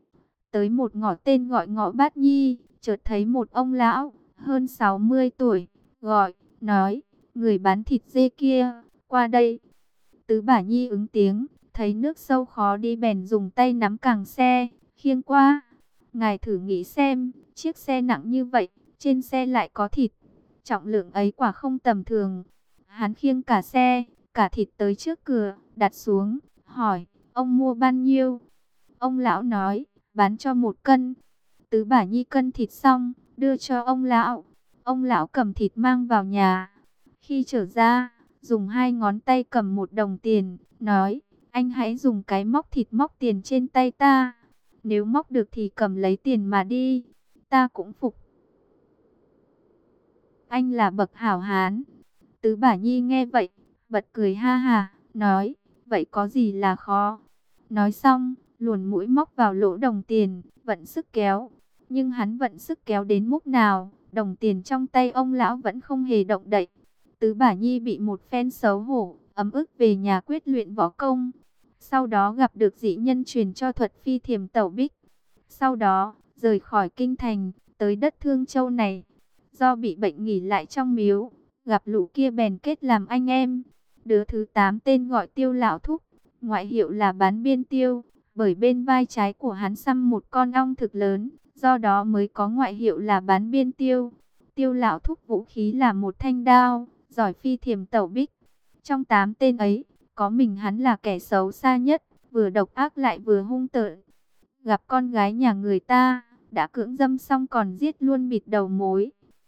Tới một ngõ tên gọi ngõ Bát Nhi, chợt thấy một ông lão, hơn 60 tuổi, gọi, nói: người bán thịt dê kia, qua đây. Tứ Bả Nhi ứng tiếng, thấy nước sâu khó đi bèn dùng tay nắm càng xe, khiêng qua. Ngài thử nghĩ xem, chiếc xe nặng như vậy, trên xe lại có thịt. Trọng lượng ấy quả không tầm thường. Hắn khiêng cả xe, cả thịt tới trước cửa, đặt xuống, hỏi, ông mua bao nhiêu? Ông lão nói, bán cho 1 cân. Tứ Bả Nhi cân thịt xong, đưa cho ông lão. Ông lão cầm thịt mang vào nhà. Khi trở ra, dùng 2 ngón tay cầm 1 đồng tiền, nói, anh hãy dùng cái móc thịt móc tiền trên tay ta. Nếu móc được thì cầm lấy tiền mà đi, ta cũng phục. Anh là bậc hảo hán. Tứ Bả Nhi nghe vậy, bật cười ha ha, nói, vậy có gì là khó. Nói xong, luồn mũi móc vào lỗ đồng tiền, vận sức kéo. Nhưng hắn vận sức kéo đến mức nào, đồng tiền trong tay ông lão vẫn không hề động đậy. Tứ Bả Nhi bị một phen xấu hổ, ấm ức về nhà quyết luyện võ công. Sau đó gặp được dị nhân truyền cho thuật phi thiềm tẩu bích. Sau đó, rời khỏi kinh thành, tới đất Thương Châu này. Do bị bệnh nghỉ lại trong miếu, gặp lũ kia bèn kết làm anh em. Đứa thứ 8 tên gọi Tiêu Lão Thúc, ngoại hiệu là Bán Biên Tiêu, bởi bên vai trái của hắn xăm một con ong thực lớn, do đó mới có ngoại hiệu là Bán Biên Tiêu. Tiêu Lão Thúc vũ khí là một thanh đao, giỏi phi thiềm tẩu bích. Trong 8 tên ấy, có mình hắn là kẻ xấu xa nhất, vừa độc ác lại vừa hung tợn. Gặp con gái nhà người ta, đã cưỡng dâm xong còn giết luôn bịt đầu mối.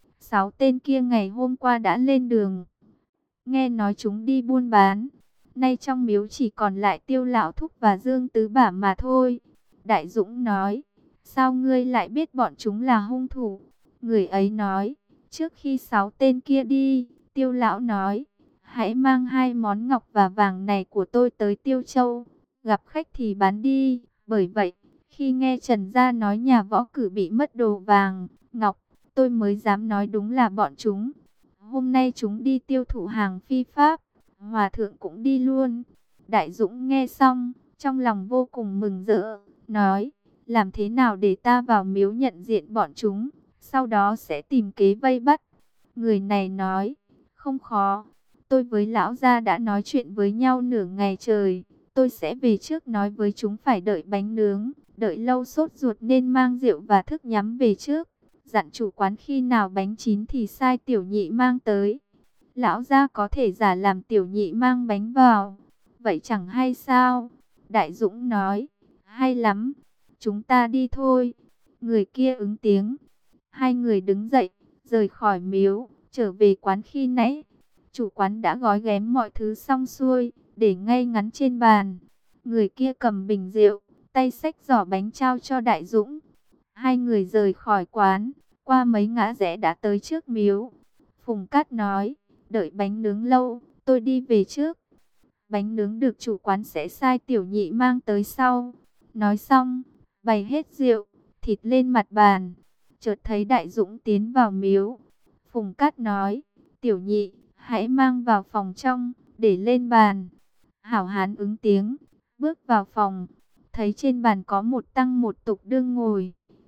6 tên kia ngày hôm qua đã lên đường. Nghe nói chúng đi buôn bán. Nay trong miếu chỉ còn lại Tiêu Lão Thúc và Dương Tứ Bả mà thôi. Đại Dũng nói, sao ngươi lại biết bọn chúng là hung thủ? Người ấy nói, trước khi 6 tên kia đi, Tiêu Lão nói, hãy mang 2 món ngọc và vàng này của tôi tới Tiêu Châu. Gặp khách thì bán đi. Bởi vậy, khi nghe Trần Gia nói nhà võ cử bị mất đồ vàng, ngọc, tôi mới dám nói đúng là bọn chúng. Hôm nay chúng đi tiêu thụ hàng phi pháp, hòa thượng cũng đi luôn. Đại Dũng nghe xong, trong lòng vô cùng mừng rỡ, nói, làm thế nào để ta vào miếu nhận diện bọn chúng, sau đó sẽ tìm kế vây bắt. Người này nói, không khó, tôi với lão gia đã nói chuyện với nhau nửa ngày trời, tôi sẽ về trước nói với chúng phải đợi bánh nướng, đợi lâu sốt ruột nên mang rượu và thức nhắm về trước. Dặn chủ quán khi nào bánh chín thì sai tiểu nhị mang tới. Lão gia có thể giả làm tiểu nhị mang bánh vào. Vậy chẳng hay sao? Đại Dũng nói, hay lắm, chúng ta đi thôi. Người kia ứng tiếng. 2 người đứng dậy, rời khỏi miếu, trở về quán khi nãy. Chủ quán đã gói ghém mọi thứ xong xuôi, để ngay ngắn trên bàn. Người kia cầm bình rượu, tay xách giỏ bánh trao cho Đại Dũng. Hai người rời khỏi quán, qua mấy ngã rẽ đã tới trước miếu. Phùng Cát nói, đợi bánh nướng lâu, tôi đi về trước. Bánh nướng được chủ quán sẽ sai tiểu nhị mang tới sau. Nói xong, bày hết rượu, thịt lên mặt bàn. Chợt thấy Đại Dũng tiến vào miếu. Phùng Cát nói, tiểu nhị, hãy mang vào phòng trong, để lên bàn. Hảo hán ứng tiếng, bước vào phòng, thấy trên bàn có một tăng một tục đương ngồi.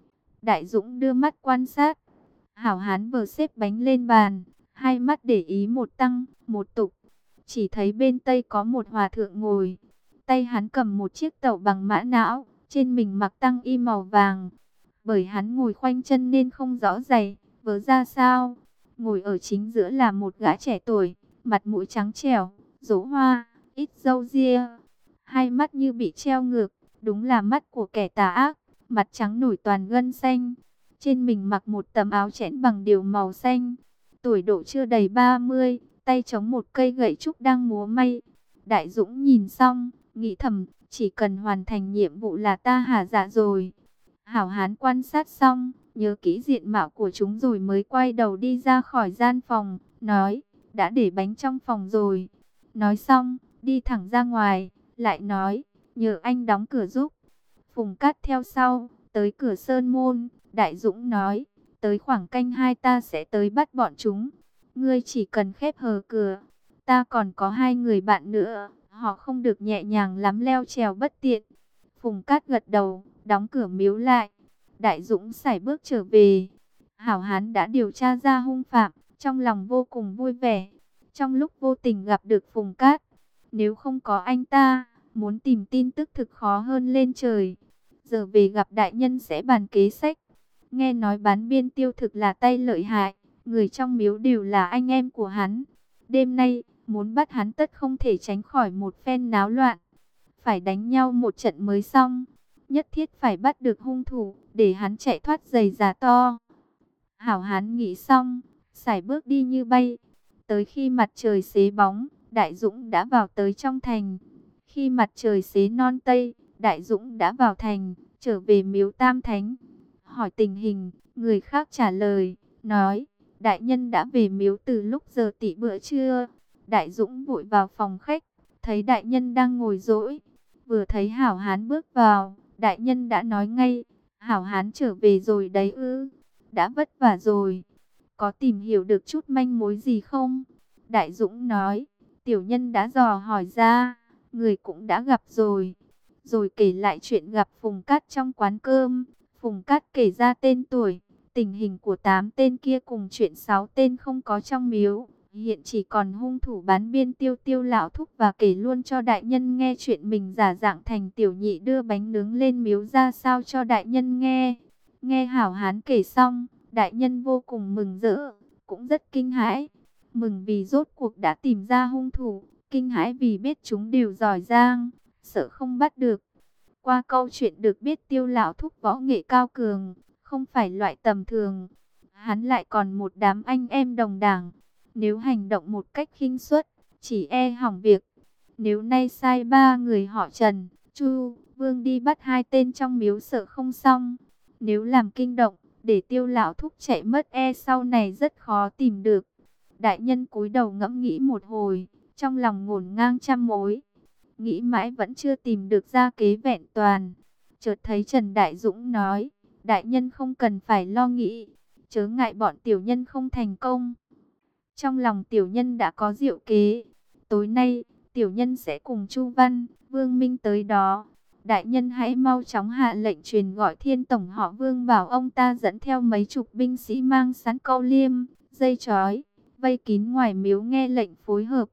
Đại Dũng đưa mắt quan sát, hảo hán vừa xếp bánh lên bàn, hai mắt để ý một tăng, một tục. Chỉ thấy bên tây có một hòa thượng ngồi, tay hắn cầm một chiếc tẩu bằng mã não, trên mình mặc tăng y màu vàng. Bởi hắn ngồi khoanh chân nên không rõ giày, vớ ra sao. Ngồi ở chính giữa là một gã trẻ tuổi, mặt mũi trắng trẻo, rỗ hoa, ít râu ria, hai mắt như bị treo ngược, đúng là mắt của kẻ tà ác, mặt trắng nổi toàn gân xanh. Trên mình mặc một tấm áo chẽn bằng điều màu xanh, tuổi độ chưa đầy 30, tay chống một cây gậy trúc đang múa may. Đại Dũng nhìn xong, nghĩ thầm, chỉ cần hoàn thành nhiệm vụ là ta hả dạ rồi. Hảo hán quan sát xong, nhớ kỹ diện mạo của chúng rồi mới quay đầu đi ra khỏi gian phòng, nói, đã để bánh trong phòng rồi. Nói xong, đi thẳng ra ngoài, lại nói, nhờ anh đóng cửa giúp. Phùng Cát theo sau, tới cửa sơn môn, Đại Dũng nói, tới khoảng canh 2 ta sẽ tới bắt bọn chúng. Ngươi chỉ cần khép hờ cửa, ta còn có 2 người bạn nữa, họ không được nhẹ nhàng lắm leo trèo bất tiện. Phùng Cát gật đầu, đóng cửa miếu lại. Đại Dũng sải bước trở về. Hảo hán đã điều tra ra hung phạm, trong lòng vô cùng vui vẻ. Trong lúc vô tình gặp được Phùng Cát, nếu không có anh ta, muốn tìm tin tức thực khó hơn lên trời. Giờ về gặp đại nhân sẽ bàn kế sách. Nghe nói bán biên tiêu thực là tay lợi hại, người trong miếu đều là anh em của hắn. Đêm nay, muốn bắt hắn tất không thể tránh khỏi một phen náo loạn. Phải đánh nhau một trận mới xong. Nhất thiết phải bắt được hung thủ, để hắn chạy thoát giày giá to. Hảo hán nghĩ xong, sải bước đi như bay. Tới khi mặt trời xế bóng, Đại Dũng đã vào tới trong thành. Khi mặt trời xế non tây, Đại Dũng đã vào thành, trở về miếu Tam Thánh. Hỏi tình hình, người khác trả lời, nói, đại nhân đã về miếu từ lúc giờ tỉ bữa trưa. Đại Dũng vội vào phòng khách, thấy đại nhân đang ngồi dỗi. Vừa thấy hảo hán bước vào, đại nhân đã nói ngay, hảo hán trở về rồi đấy ư, đã vất vả rồi. Có tìm hiểu được chút manh mối gì không? Đại Dũng nói, tiểu nhân đã dò hỏi ra, người cũng đã gặp rồi. Rồi kể lại chuyện gặp Phùng Cát trong quán cơm. Phùng Cát kể ra tên tuổi, tình hình của 8 tên kia cùng chuyện 6 tên không có trong miếu. Hiện chỉ còn hung thủ bán biên tiêu tiêu lão thúc, và kể luôn cho đại nhân nghe chuyện mình giả dạng thành tiểu nhị đưa bánh nướng lên miếu ra sao cho đại nhân nghe. Nghe hảo hán kể xong, đại nhân vô cùng mừng rỡ, cũng rất kinh hãi. Mừng vì rốt cuộc đã tìm ra hung thủ, kinh hãi vì biết chúng đều giỏi giang, sợ không bắt được. Qua câu chuyện được biết tiêu lão thúc võ nghệ cao cường, không phải loại tầm thường. Hắn lại còn một đám anh em đồng đảng. Nếu hành động một cách khinh suất, chỉ e hỏng việc. Nếu nay sai 3 người họ Trần, Chu, Vương đi bắt 2 tên trong miếu sợ không xong. Nếu làm kinh động, để tiêu lão thúc chạy mất e sau này rất khó tìm được. Đại nhân cúi đầu ngẫm nghĩ một hồi, trong lòng ngổn ngang trăm mối. Nghĩ mãi vẫn chưa tìm được ra kế vẹn toàn. Chợt thấy Trần Đại Dũng nói, đại nhân không cần phải lo nghĩ, chớ ngại bọn tiểu nhân không thành công. Trong lòng tiểu nhân đã có diệu kế. Tối nay, tiểu nhân sẽ cùng Chu Văn, Vương Minh tới đó. Đại nhân hãy mau chóng hạ lệnh truyền gọi Thiên tổng họ Vương, bảo ông ta dẫn theo mấy chục binh sĩ mang sẵn câu liêm, dây trói, vây kín ngoài miếu nghe lệnh phối hợp.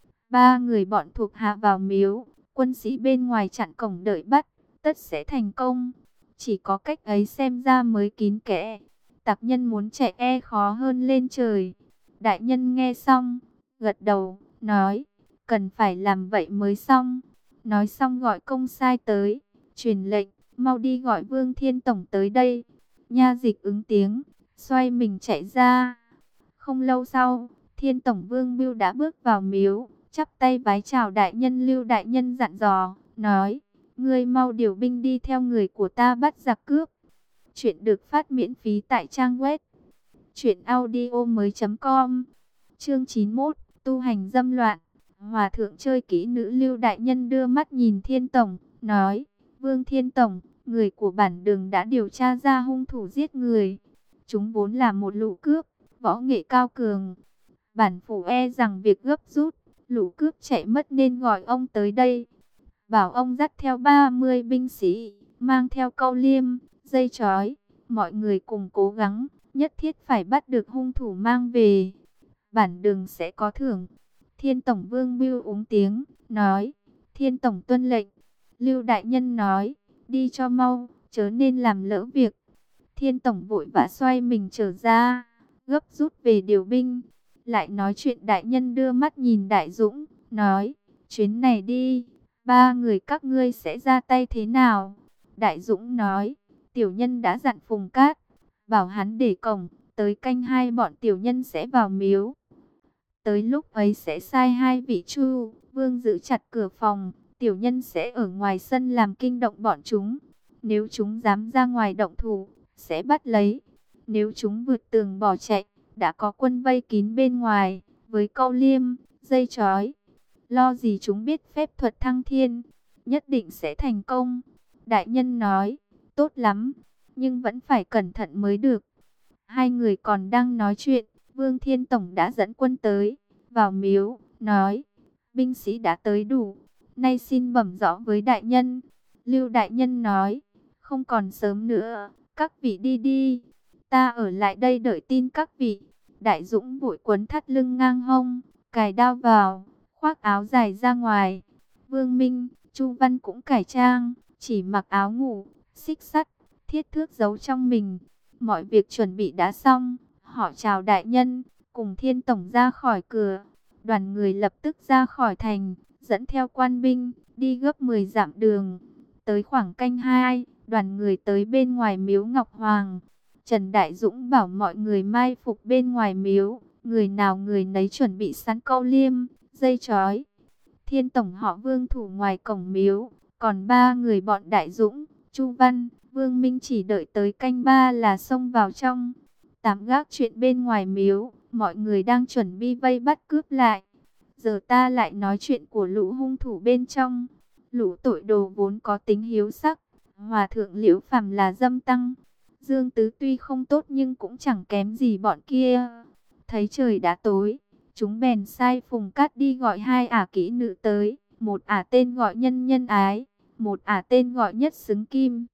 3 người bọn thuộc hạ vào miếu, quân sĩ bên ngoài chặn cổng đợi bắt, tất sẽ thành công. Chỉ có cách ấy xem ra mới kín kẽ. Tặc nhân muốn chạy e khó hơn lên trời. Đại nhân nghe xong, gật đầu, nói, cần phải làm vậy mới xong. Nói xong gọi công sai tới, truyền lệnh, mau đi gọi Vương Thiên tổng tới đây. Nha dịch ứng tiếng, xoay mình chạy ra. Không lâu sau, Thiên tổng Vương Bưu đã bước vào miếu, chắp tay vái chào đại nhân. Lưu đại nhân dặn dò, nói, ngươi mau điều binh đi theo người của ta bắt giặc cướp. Chuyện được phát miễn phí tại trang web truyệnaudiomoi.com. Chương 91, tu hành dâm loạn. Hòa thượng chơi kỹ nữ Lưu đại nhân đưa mắt nhìn Thiên tổng, nói: "Vương Thiên tổng, người của bản Đường đã điều tra ra hung thủ giết người. Chúng vốn là một lũ cướp, võ nghệ cao cường. Bản phủ e rằng việc gấp rút, lũ cướp chạy mất nên gọi ông tới đây. Bảo ông dắt theo 30 binh sĩ, mang theo câu liêm, dây trói, mọi người cùng cố gắng, nhất thiết phải bắt được hung thủ mang về. Bản Đường sẽ có thưởng." Thiên tổng Vương Bưu úng tiếng, nói: "Thiên tổng tuân lệnh." Lưu đại nhân nói: "Đi cho mau, chớ nên làm lỡ việc." Thiên tổng vội vã xoay mình trở ra, gấp rút về điều binh. Lại nói chuyện đại nhân đưa mắt nhìn Đại Dũng, nói: "Chuyến này đi, 3 người các ngươi sẽ ra tay thế nào?" Đại Dũng nói: "Tiểu nhân đã dặn Phùng Cát, bảo hắn để cổng, tới canh 2 bọn tiểu nhân sẽ vào miếu. Tới lúc ấy sẽ sai 2 vị Chu Vương giữ chặt cửa phòng, tiểu nhân sẽ ở ngoài sân làm kinh động bọn chúng. Nếu chúng dám ra ngoài động thủ, sẽ bắt lấy. Nếu chúng vượt tường bỏ chạy, đã có quân vây kín bên ngoài, với câu liêm, dây trói. Lo gì chúng biết phép thuật thăng thiên, nhất định sẽ thành công." Đại nhân nói: "Tốt lắm, nhưng vẫn phải cẩn thận mới được." Hai người còn đang nói chuyện, Vương Thiên tổng đã dẫn quân tới, vào miếu, nói: "Binh sĩ đã tới đủ, nay xin bẩm rõ với đại nhân." Lưu đại nhân nói: "Không còn sớm nữa, các vị đi đi, ta ở lại đây đợi tin các vị." Đại Dũng vội quấn thắt lưng ngang hông, cài đao vào, khoác áo dài ra ngoài. Vương Minh, Chu Văn cũng cải trang, chỉ mặc áo ngủ, xích sắt, thiết thước giấu trong mình. Mọi việc chuẩn bị đã xong, họ chào đại nhân, cùng Thiên tổng ra khỏi cửa. Đoàn người lập tức ra khỏi thành, dẫn theo quan binh, đi gấp 10 dặm đường. Tới khoảng canh 2, đoàn người tới bên ngoài miếu Ngọc Hoàng. Trần Đại Dũng bảo mọi người mai phục bên ngoài miếu, người nào người nấy chuẩn bị sẵn câu liêm, dây trói. Thiên tổng họ Vương thủ ngoài cổng miếu, còn 3 người bọn Đại Dũng, Chu Văn, Vương Minh chỉ đợi tới canh 3 là xông vào trong. Tạm gác chuyện bên ngoài miếu, mọi người đang chuẩn bị vây bắt cướp lại. Giờ ta lại nói chuyện của lũ hung thủ bên trong. Lũ tội đồ vốn có tính hiếu sắc, Hòa thượng Liễu Phàm là dâm tăng. Dương Tứ tuy không tốt nhưng cũng chẳng kém gì bọn kia. Thấy trời đã tối, chúng bèn sai Phùng Cát đi gọi 2 ả kỹ nữ tới. Một ả tên gọi Nhân Nhân Ái, một ả tên gọi Nhất Xứng Kim.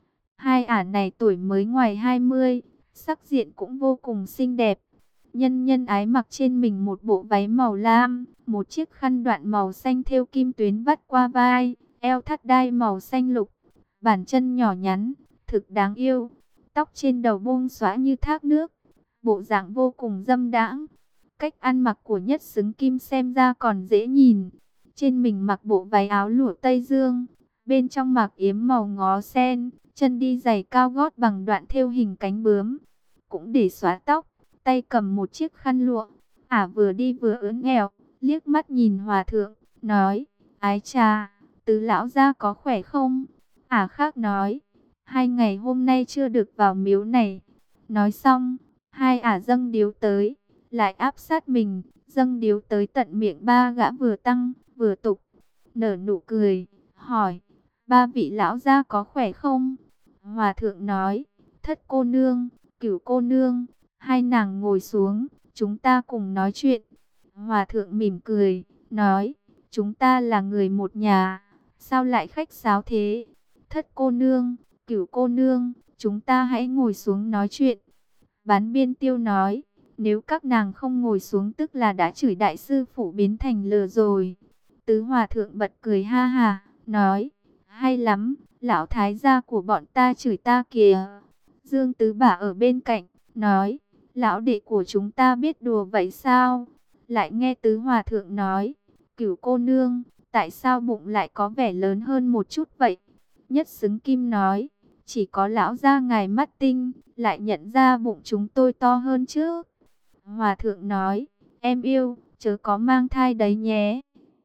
2 ả này tuổi mới ngoài 20, sắc diện cũng vô cùng xinh đẹp. Nhân Nhân Ái mặc trên mình một bộ váy màu lam, một chiếc khăn đoạn màu xanh thêu kim tuyến vắt qua vai, eo thắt đai màu xanh lục, bàn chân nhỏ nhắn, thực đáng yêu. Tóc trên đầu buông xõa như thác nước, bộ dạng vô cùng dâm đãng. Cách ăn mặc của Nhất Xứng Kim xem ra còn dễ nhìn. Trên mình mặc bộ váy áo lụa Tây Dương, bên trong mặc yếm màu ngó sen, chân đi giày cao gót bằng đoạn thêu hình cánh bướm, cũng để xóa tóc, tay cầm một chiếc khăn lụa. Ả vừa đi vừa ưỡn ẻo, liếc mắt nhìn Hòa thượng, nói: "Ái chà, Tứ lão gia có khỏe không?" Ả khác nói: "2 ngày hôm nay chưa được vào miếu này." Nói xong, 2 ả dâng điếu tới, lại áp sát mình, dâng điếu tới tận miệng 3 gã vừa tăng, vừa tục. Nở nụ cười, hỏi: "3 vị lão gia có khỏe không?" Hòa thượng nói: "Thất cô nương, Cửu cô nương, hai nàng ngồi xuống, chúng ta cùng nói chuyện." Hòa thượng mỉm cười, nói: "Chúng ta là người một nhà, sao lại khách sáo thế? Thất cô nương, Cửu cô nương, chúng ta hãy ngồi xuống nói chuyện." Bán Biên Tiêu nói: "Nếu các nàng không ngồi xuống tức là đã chửi đại sư phụ biến thành lừa rồi." Tứ Hòa thượng bật cười ha ha, nói: "Hay lắm, lão thái gia của bọn ta chửi ta kìa." Dương Tứ Bả ở bên cạnh, nói: "Lão đệ của chúng ta biết đùa vậy sao?" Lại nghe Tứ Hòa thượng nói: "Cửu cô nương, tại sao bụng lại có vẻ lớn hơn một chút vậy?" Nhất Xứng Kim nói: "Chỉ có lão gia ngài mắt tinh, lại nhận ra bụng chúng tôi to hơn chứ." Hòa thượng nói: "Em yêu, chớ có mang thai đấy nhé."